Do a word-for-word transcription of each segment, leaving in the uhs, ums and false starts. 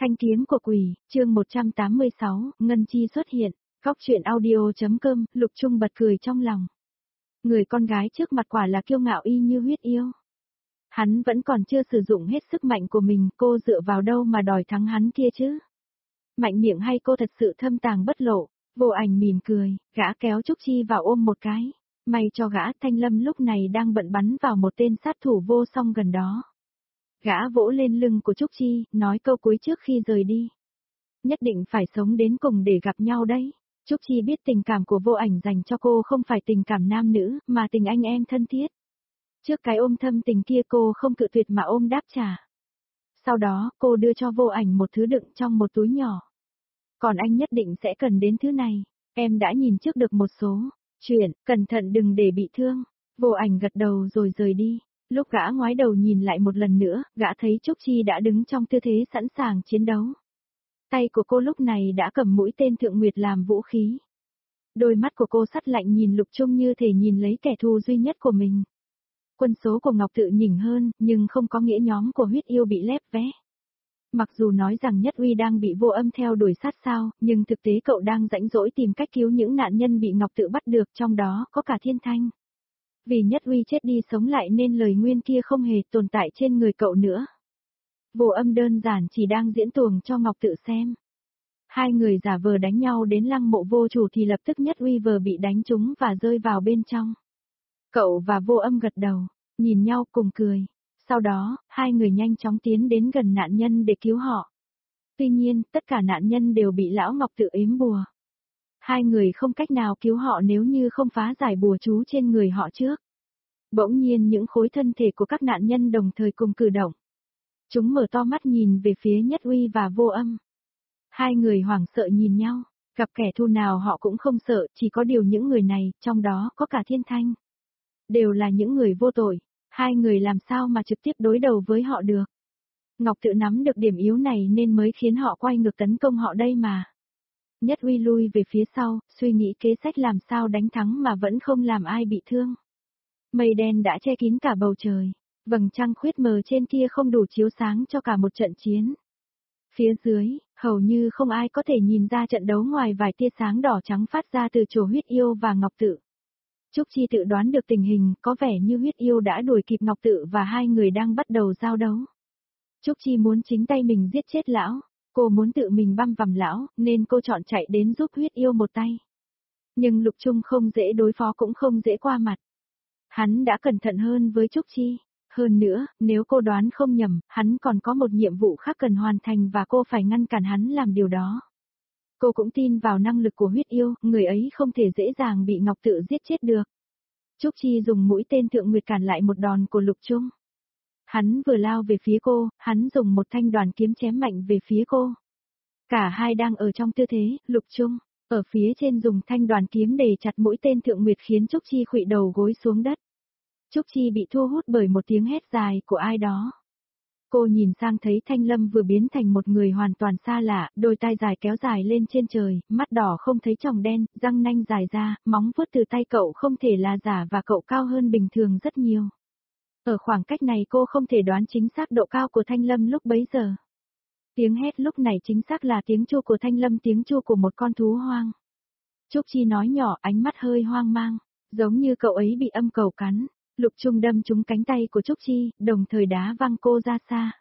Thanh kiếm của quỷ, chương một trăm tám mươi sáu, Ngân Chi xuất hiện, góc truyện audio.com, Lục Trung bật cười trong lòng. Người con gái trước mặt quả là kiêu ngạo y như huyết yêu. Hắn vẫn còn chưa sử dụng hết sức mạnh của mình, cô dựa vào đâu mà đòi thắng hắn kia chứ? Mạnh miệng hay cô thật sự thâm tàng bất lộ? Vô Ảnh mỉm cười, gã kéo Trúc Chi vào ôm một cái. May cho gã, Thanh Lâm lúc này đang bận bắn vào một tên sát thủ vô song gần đó. Gã vỗ lên lưng của Trúc Chi, nói câu cuối trước khi rời đi. Nhất định phải sống đến cùng để gặp nhau đấy. Trúc Chi biết tình cảm của Vô Ảnh dành cho cô không phải tình cảm nam nữ, mà tình anh em thân thiết. Trước cái ôm thâm tình kia cô không cự tuyệt mà ôm đáp trả. Sau đó, cô đưa cho Vô Ảnh một thứ đựng trong một túi nhỏ. Còn anh nhất định sẽ cần đến thứ này. Em đã nhìn trước được một số chuyện, cẩn thận đừng để bị thương. Vô Ảnh gật đầu rồi rời đi. Lúc gã ngoái đầu nhìn lại một lần nữa, gã thấy Trúc Chi đã đứng trong tư thế sẵn sàng chiến đấu. Tay của cô lúc này đã cầm mũi tên Thượng Nguyệt làm vũ khí. Đôi mắt của cô sắt lạnh nhìn Lục Trung như thể nhìn lấy kẻ thù duy nhất của mình. Quân số của Ngọc Tự nhỉnh hơn, nhưng không có nghĩa nhóm của huyết yêu bị lép vé. Mặc dù nói rằng Nhất Uy đang bị Vô Âm theo đuổi sát sao, nhưng thực tế cậu đang rãnh rỗi tìm cách cứu những nạn nhân bị Ngọc Tự bắt được, trong đó có cả Thiên Thanh. Vì Nhất Uy chết đi sống lại nên lời nguyên kia không hề tồn tại trên người cậu nữa. Vô Âm đơn giản chỉ đang diễn tuồng cho Ngọc Tự xem. Hai người giả vờ đánh nhau đến lăng mộ vô chủ thì lập tức Nhất Uy vừa bị đánh trúng và rơi vào bên trong. Cậu và Vô Âm gật đầu, nhìn nhau cùng cười. Sau đó, hai người nhanh chóng tiến đến gần nạn nhân để cứu họ. Tuy nhiên, tất cả nạn nhân đều bị Lão Ngọc Tự ếm bùa. Hai người không cách nào cứu họ nếu như không phá giải bùa chú trên người họ trước. Bỗng nhiên những khối thân thể của các nạn nhân đồng thời cùng cử động. Chúng mở to mắt nhìn về phía Nhất Uy và Vô Âm. Hai người hoảng sợ nhìn nhau, gặp kẻ thù nào họ cũng không sợ, chỉ có điều những người này, trong đó có cả Thiên Thanh. Đều là những người vô tội, hai người làm sao mà trực tiếp đối đầu với họ được. Ngọc Tự nắm được điểm yếu này nên mới khiến họ quay ngược tấn công họ đây mà. Nhất Uy lui về phía sau, suy nghĩ kế sách làm sao đánh thắng mà vẫn không làm ai bị thương. Mây đen đã che kín cả bầu trời, vầng trăng khuyết mờ trên kia không đủ chiếu sáng cho cả một trận chiến. Phía dưới, hầu như không ai có thể nhìn ra trận đấu ngoài vài tia sáng đỏ trắng phát ra từ chỗ huyết yêu và Ngọc Tự. Trúc Chi tự đoán được tình hình, có vẻ như huyết yêu đã đuổi kịp Ngọc Tự và hai người đang bắt đầu giao đấu. Trúc Chi muốn chính tay mình giết chết lão, cô muốn tự mình băm vằm lão, nên cô chọn chạy đến giúp huyết yêu một tay. Nhưng Lục Trung không dễ đối phó cũng không dễ qua mặt. Hắn đã cẩn thận hơn với Trúc Chi. Hơn nữa, nếu cô đoán không nhầm, hắn còn có một nhiệm vụ khác cần hoàn thành và cô phải ngăn cản hắn làm điều đó. Cô cũng tin vào năng lực của huyết yêu, người ấy không thể dễ dàng bị Ngọc Tự giết chết được. Trúc Chi dùng mũi tên Thượng Nguyệt cản lại một đòn của Lục Trung. Hắn vừa lao về phía cô, hắn dùng một thanh đoàn kiếm chém mạnh về phía cô. Cả hai đang ở trong tư thế, Lục Trung, ở phía trên dùng thanh đoàn kiếm để chặt mũi tên Thượng Nguyệt khiến Trúc Chi khuỵu đầu gối xuống đất. Trúc Chi bị thu hút bởi một tiếng hét dài của ai đó. Cô nhìn sang thấy Thanh Lâm vừa biến thành một người hoàn toàn xa lạ, đôi tai dài kéo dài lên trên trời, mắt đỏ không thấy tròng đen, răng nanh dài ra, móng vuốt từ tay cậu không thể là giả và cậu cao hơn bình thường rất nhiều. Ở khoảng cách này cô không thể đoán chính xác độ cao của Thanh Lâm lúc bấy giờ. Tiếng hét lúc này chính xác là tiếng chu của Thanh Lâm, tiếng chu của một con thú hoang. Trúc Chi nói nhỏ, ánh mắt hơi hoang mang, giống như cậu ấy bị âm cẩu cắn. Lục Trung đâm trúng cánh tay của Trúc Chi, đồng thời đá văng cô ra xa.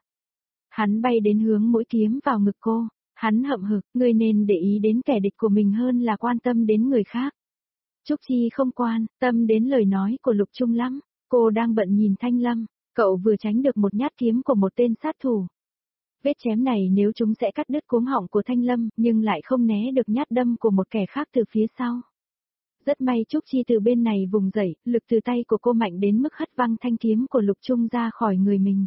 Hắn bay đến hướng mũi kiếm vào ngực cô, hắn hậm hực, ngươi nên để ý đến kẻ địch của mình hơn là quan tâm đến người khác. Trúc Chi không quan tâm đến lời nói của Lục Trung lắm, cô đang bận nhìn Thanh Lâm, cậu vừa tránh được một nhát kiếm của một tên sát thủ. Vết chém này nếu chúng sẽ cắt đứt cuống họng của Thanh Lâm, nhưng lại không né được nhát đâm của một kẻ khác từ phía sau. Rất may Trúc Chi từ bên này vùng dậy, lực từ tay của cô mạnh đến mức hất văng thanh kiếm của Lục Trung ra khỏi người mình.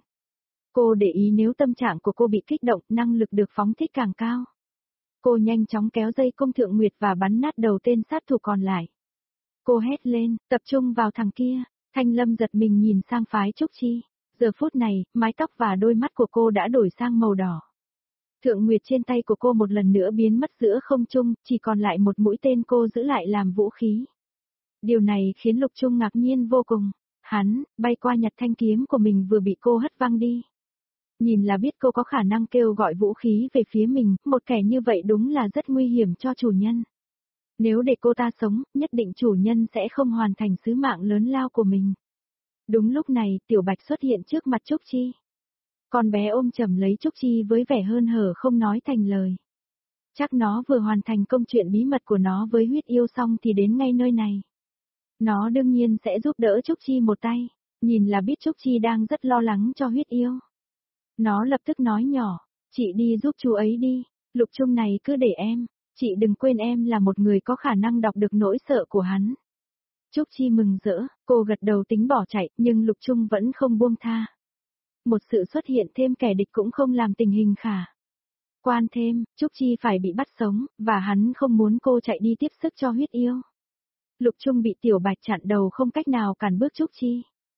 Cô để ý nếu tâm trạng của cô bị kích động, năng lực được phóng thích càng cao. Cô nhanh chóng kéo dây cung Thượng Nguyệt và bắn nát đầu tên sát thủ còn lại. Cô hét lên, tập trung vào thằng kia. Thanh Lâm giật mình nhìn sang phái Trúc Chi. Giờ phút này, mái tóc và đôi mắt của cô đã đổi sang màu đỏ. Thượng Nguyệt trên tay của cô một lần nữa biến mất giữa không trung, chỉ còn lại một mũi tên cô giữ lại làm vũ khí. Điều này khiến Lục Trung ngạc nhiên vô cùng. Hắn, bay qua nhặt thanh kiếm của mình vừa bị cô hất văng đi. Nhìn là biết cô có khả năng kêu gọi vũ khí về phía mình, một kẻ như vậy đúng là rất nguy hiểm cho chủ nhân. Nếu để cô ta sống, nhất định chủ nhân sẽ không hoàn thành sứ mạng lớn lao của mình. Đúng lúc này, Tiểu Bạch xuất hiện trước mặt Trúc Chi. Con bé ôm chầm lấy Trúc Chi với vẻ hớn hở không nói thành lời. Chắc nó vừa hoàn thành công chuyện bí mật của nó với huyết yêu xong thì đến ngay nơi này. Nó đương nhiên sẽ giúp đỡ Trúc Chi một tay, nhìn là biết Trúc Chi đang rất lo lắng cho huyết yêu. Nó lập tức nói nhỏ, chị đi giúp chú ấy đi, Lục Trung này cứ để em, chị đừng quên em là một người có khả năng đọc được nỗi sợ của hắn. Trúc Chi mừng rỡ, cô gật đầu tính bỏ chạy, nhưng Lục Trung vẫn không buông tha. Một sự xuất hiện thêm kẻ địch cũng không làm tình hình khả quan thêm, Trúc Chi phải bị bắt sống, và hắn không muốn cô chạy đi tiếp sức cho huyết yêu. Lục Trung bị Tiểu Bạch chặn đầu không cách nào cản bước Trúc Chi.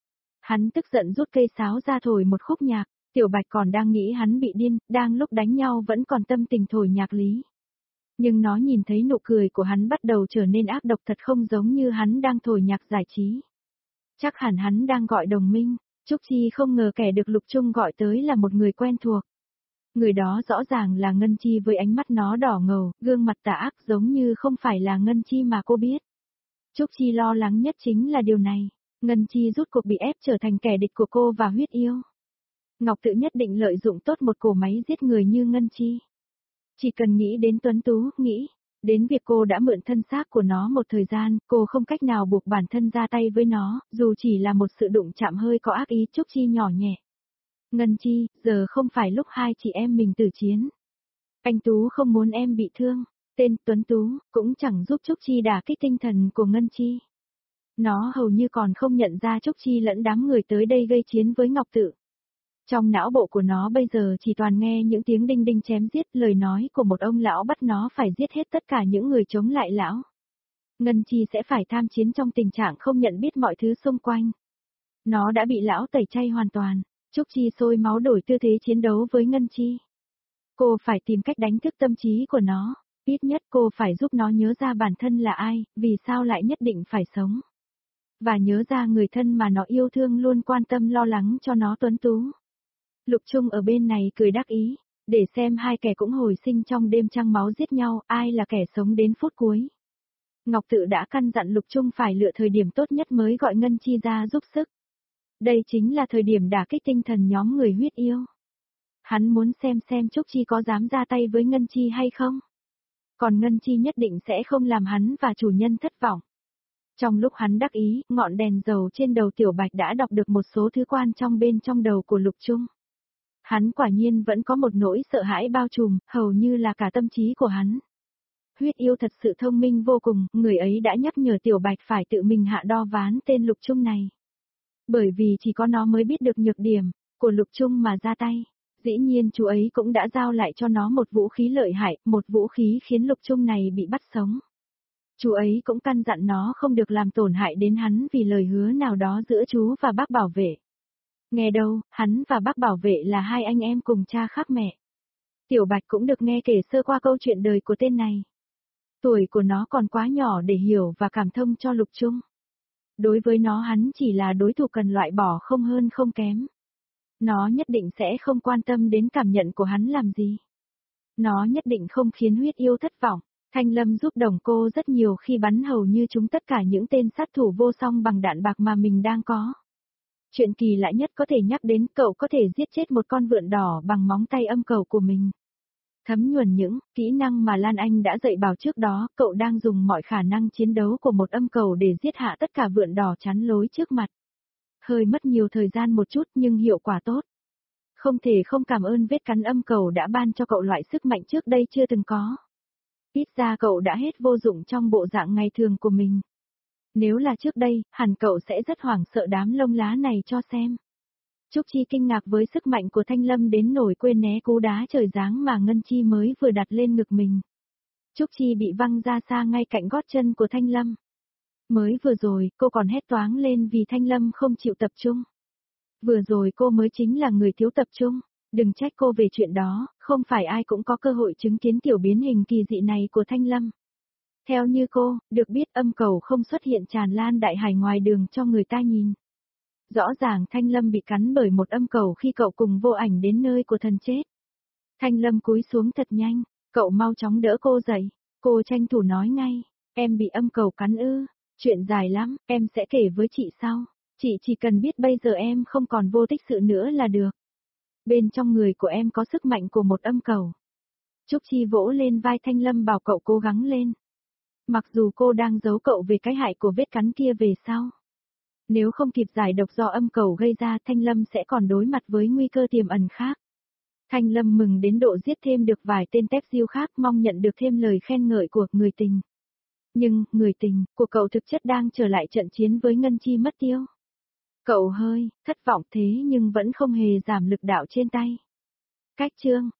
Hắn tức giận rút cây sáo ra thổi một khúc nhạc, Tiểu Bạch còn đang nghĩ hắn bị điên, đang lúc đánh nhau vẫn còn tâm tình thổi nhạc lý. Nhưng nó nhìn thấy nụ cười của hắn bắt đầu trở nên ác độc thật không giống như hắn đang thổi nhạc giải trí. Chắc hẳn hắn đang gọi đồng minh, Trúc Chi không ngờ kẻ được Lục Trung gọi tới là một người quen thuộc. Người đó rõ ràng là Ngân Chi với ánh mắt nó đỏ ngầu, gương mặt tà ác giống như không phải là Ngân Chi mà cô biết. Trúc Chi lo lắng nhất chính là điều này, Ngân Chi rút cuộc bị ép trở thành kẻ địch của cô và huyết yêu. Ngọc Tự nhất định lợi dụng tốt một cổ máy giết người như Ngân Chi. Chỉ cần nghĩ đến Tuấn Tú, nghĩ đến việc cô đã mượn thân xác của nó một thời gian, cô không cách nào buộc bản thân ra tay với nó, dù chỉ là một sự đụng chạm hơi có ác ý. Trúc Chi nhỏ nhẹ. Ngân Chi, giờ không phải lúc hai chị em mình tử chiến. Anh Tú không muốn em bị thương, tên Tuấn Tú cũng chẳng giúp Trúc Chi đả kích tinh thần của Ngân Chi. Nó hầu như còn không nhận ra Trúc Chi lẫn đám người tới đây gây chiến với Ngọc Tự. Trong não bộ của nó bây giờ chỉ toàn nghe những tiếng đinh đinh chém giết, lời nói của một ông lão bắt nó phải giết hết tất cả những người chống lại lão. Ngân Chi sẽ phải tham chiến trong tình trạng không nhận biết mọi thứ xung quanh. Nó đã bị lão tẩy chay hoàn toàn. Trúc Chi sôi máu đổi tư thế chiến đấu với Ngân Chi. Cô phải tìm cách đánh thức tâm trí của nó, ít nhất cô phải giúp nó nhớ ra bản thân là ai, vì sao lại nhất định phải sống. Và nhớ ra người thân mà nó yêu thương luôn quan tâm lo lắng cho nó Tuấn Tú. Lục Trung ở bên này cười đắc ý, để xem hai kẻ cũng hồi sinh trong đêm trăng máu giết nhau, ai là kẻ sống đến phút cuối. Ngọc Tự đã căn dặn Lục Trung phải lựa thời điểm tốt nhất mới gọi Ngân Chi ra giúp sức. Đây chính là thời điểm đả kích tinh thần nhóm người huyết yêu. Hắn muốn xem xem Trúc Chi có dám ra tay với Ngân Chi hay không. Còn Ngân Chi nhất định sẽ không làm hắn và chủ nhân thất vọng. Trong lúc hắn đắc ý, ngọn đèn dầu trên đầu Tiểu Bạch đã đọc được một số thứ quan trong bên trong đầu của Lục Trung. Hắn quả nhiên vẫn có một nỗi sợ hãi bao trùm, hầu như là cả tâm trí của hắn. Huyết yêu thật sự thông minh vô cùng, người ấy đã nhắc nhở Tiểu Bạch phải tự mình hạ đo ván tên Lục Trung này. Bởi vì chỉ có nó mới biết được nhược điểm của Lục Trung mà ra tay. Dĩ nhiên chú ấy cũng đã giao lại cho nó một vũ khí lợi hại, một vũ khí khiến Lục Trung này bị bắt sống. Chú ấy cũng căn dặn nó không được làm tổn hại đến hắn vì lời hứa nào đó giữa chú và bác bảo vệ. Nghe đâu, hắn và bác bảo vệ là hai anh em cùng cha khác mẹ. Tiểu Bạch cũng được nghe kể sơ qua câu chuyện đời của tên này. Tuổi của nó còn quá nhỏ để hiểu và cảm thông cho Lục Trung. Đối với nó hắn chỉ là đối thủ cần loại bỏ không hơn không kém. Nó nhất định sẽ không quan tâm đến cảm nhận của hắn làm gì. Nó nhất định không khiến huyết yêu thất vọng. Thanh Lâm giúp đồng cô rất nhiều khi bắn hầu như chúng tất cả những tên sát thủ vô song bằng đạn bạc mà mình đang có. Chuyện kỳ lạ nhất có thể nhắc đến, cậu có thể giết chết một con vượn đỏ bằng móng tay âm cầu của mình. Thấm nhuần những kỹ năng mà Lan Anh đã dạy bảo trước đó, cậu đang dùng mọi khả năng chiến đấu của một âm cầu để giết hạ tất cả vượn đỏ chắn lối trước mặt. Hơi mất nhiều thời gian một chút nhưng hiệu quả tốt. Không thể không cảm ơn vết cắn âm cầu đã ban cho cậu loại sức mạnh trước đây chưa từng có. Ít ra cậu đã hết vô dụng trong bộ dạng ngày thường của mình. Nếu là trước đây, hẳn cậu sẽ rất hoảng sợ đám lông lá này cho xem. Trúc Chi kinh ngạc với sức mạnh của Thanh Lâm đến nổi quên né cú đá trời giáng mà Ngân Chi mới vừa đặt lên ngực mình. Trúc Chi bị văng ra xa ngay cạnh gót chân của Thanh Lâm. Mới vừa rồi, cô còn hét toáng lên vì Thanh Lâm không chịu tập trung. Vừa rồi cô mới chính là người thiếu tập trung. Đừng trách cô về chuyện đó, không phải ai cũng có cơ hội chứng kiến tiểu biến hình kỳ dị này của Thanh Lâm. Theo như cô, được biết âm cầu không xuất hiện tràn lan đại hải ngoài đường cho người ta nhìn. Rõ ràng Thanh Lâm bị cắn bởi một âm cẩu khi cậu cùng Vô Ảnh đến nơi của thần chết. Thanh Lâm cúi xuống thật nhanh, cậu mau chóng đỡ cô dậy, cô tranh thủ nói ngay, em bị âm cẩu cắn ư, chuyện dài lắm, em sẽ kể với chị sau, chị chỉ cần biết bây giờ em không còn vô tích sự nữa là được. Bên trong người của em có sức mạnh của một âm cẩu. Trúc Chi vỗ lên vai Thanh Lâm bảo cậu cố gắng lên. Mặc dù cô đang giấu cậu về cái hại của vết cắn kia về sau. Nếu không kịp giải độc do âm cẩu gây ra, Thanh Lâm sẽ còn đối mặt với nguy cơ tiềm ẩn khác. Thanh Lâm mừng đến độ giết thêm được vài tên tép diêu khác, mong nhận được thêm lời khen ngợi của người tình. Nhưng, người tình của cậu thực chất đang trở lại trận chiến với Ngân Chi mất tiêu. Cậu hơi thất vọng thế nhưng vẫn không hề giảm lực đạo trên tay. Cách chương